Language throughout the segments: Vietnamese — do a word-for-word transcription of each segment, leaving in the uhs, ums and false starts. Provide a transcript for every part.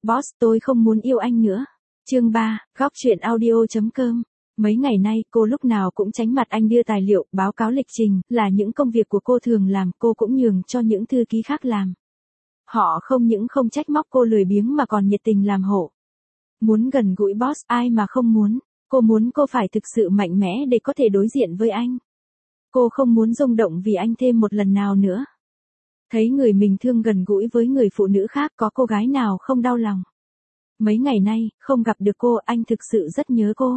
Boss, tôi không muốn yêu anh nữa. Chương ba, góc truyện audio chấm com. Mấy ngày nay, cô lúc nào cũng tránh mặt anh đưa tài liệu, báo cáo lịch trình, là những công việc của cô thường làm, cô cũng nhường cho những thư ký khác làm. Họ không những không trách móc cô lười biếng mà còn nhiệt tình làm hộ. Muốn gần gũi boss, ai mà không muốn. Cô muốn cô phải thực sự mạnh mẽ để có thể đối diện với anh. Cô không muốn rung động vì anh thêm một lần nào nữa. Thấy người mình thương gần gũi với người phụ nữ khác, có cô gái nào không đau lòng. Mấy ngày nay, không gặp được cô, anh thực sự rất nhớ cô.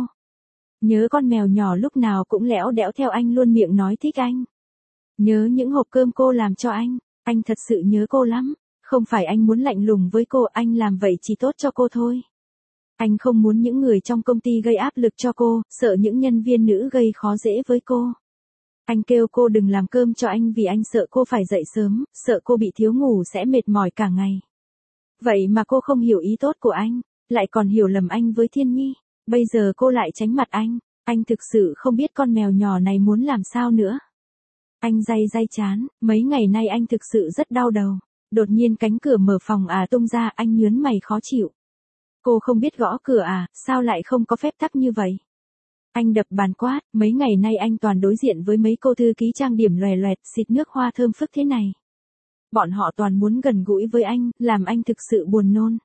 Nhớ con mèo nhỏ lúc nào cũng lẽo đẽo theo anh, luôn miệng nói thích anh. Nhớ những hộp cơm cô làm cho anh, anh thật sự nhớ cô lắm. Không phải anh muốn lạnh lùng với cô, anh làm vậy chỉ tốt cho cô thôi. Anh không muốn những người trong công ty gây áp lực cho cô, sợ những nhân viên nữ gây khó dễ với cô. Anh kêu cô đừng làm cơm cho anh vì anh sợ cô phải dậy sớm, sợ cô bị thiếu ngủ sẽ mệt mỏi cả ngày. Vậy mà cô không hiểu ý tốt của anh, lại còn hiểu lầm anh với Thiên Nhi. Bây giờ cô lại tránh mặt anh, anh thực sự không biết con mèo nhỏ này muốn làm sao nữa. Anh day day chán, mấy ngày nay anh thực sự rất đau đầu. Đột nhiên cánh cửa mở phòng à tung ra, anh nhớn mày khó chịu. Cô không biết gõ cửa à, sao lại không có phép tắc như vậy? Anh đập bàn quát, mấy ngày nay anh toàn đối diện với mấy cô thư ký trang điểm lòe loẹt, xịt nước hoa thơm phức thế này. Bọn họ toàn muốn gần gũi với anh, làm anh thực sự buồn nôn.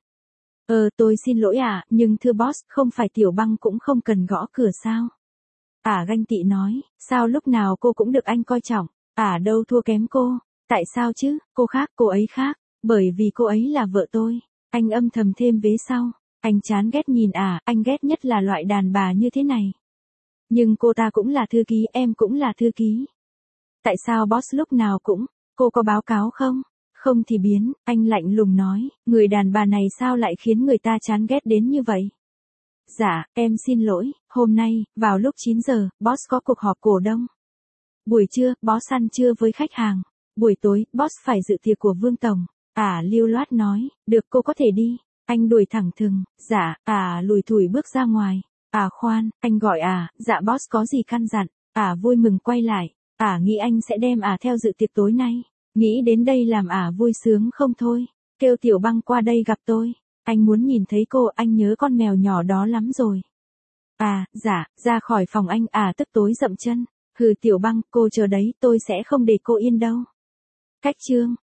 Ờ tôi xin lỗi à, nhưng thưa boss, không phải Tiểu Băng cũng không cần gõ cửa sao? À ganh tị nói, sao lúc nào cô cũng được anh coi trọng, à đâu thua kém cô, tại sao chứ, cô khác, cô ấy khác, bởi vì cô ấy là vợ tôi. Anh âm thầm thêm vế sau, anh chán ghét nhìn à, anh ghét nhất là loại đàn bà như thế này. Nhưng cô ta cũng là thư ký, em cũng là thư ký. Tại sao boss lúc nào cũng, cô có báo cáo không? Không thì biến, anh lạnh lùng nói, người đàn bà này sao lại khiến người ta chán ghét đến như vậy? Dạ, em xin lỗi, hôm nay, vào lúc chín giờ, boss có cuộc họp cổ đông. Buổi trưa, boss ăn trưa với khách hàng. Buổi tối, boss phải dự tiệc của Vương Tổng. À lưu loát nói, được cô có thể đi. Anh đuổi thẳng thừng, dạ, à lùi thủi bước ra ngoài. À khoan, anh gọi à, dạ boss có gì căn dặn. À vui mừng quay lại, à nghĩ anh sẽ đem à theo dự tiệc tối nay. Nghĩ đến đây làm à vui sướng không thôi. Kêu Tiểu Băng qua đây gặp tôi. Anh muốn nhìn thấy cô, anh nhớ con mèo nhỏ đó lắm rồi. À, dạ, ra khỏi phòng anh, à tức tối dậm chân. Hừ Tiểu Băng, cô chờ đấy, tôi sẽ không để cô yên đâu. Cách chương.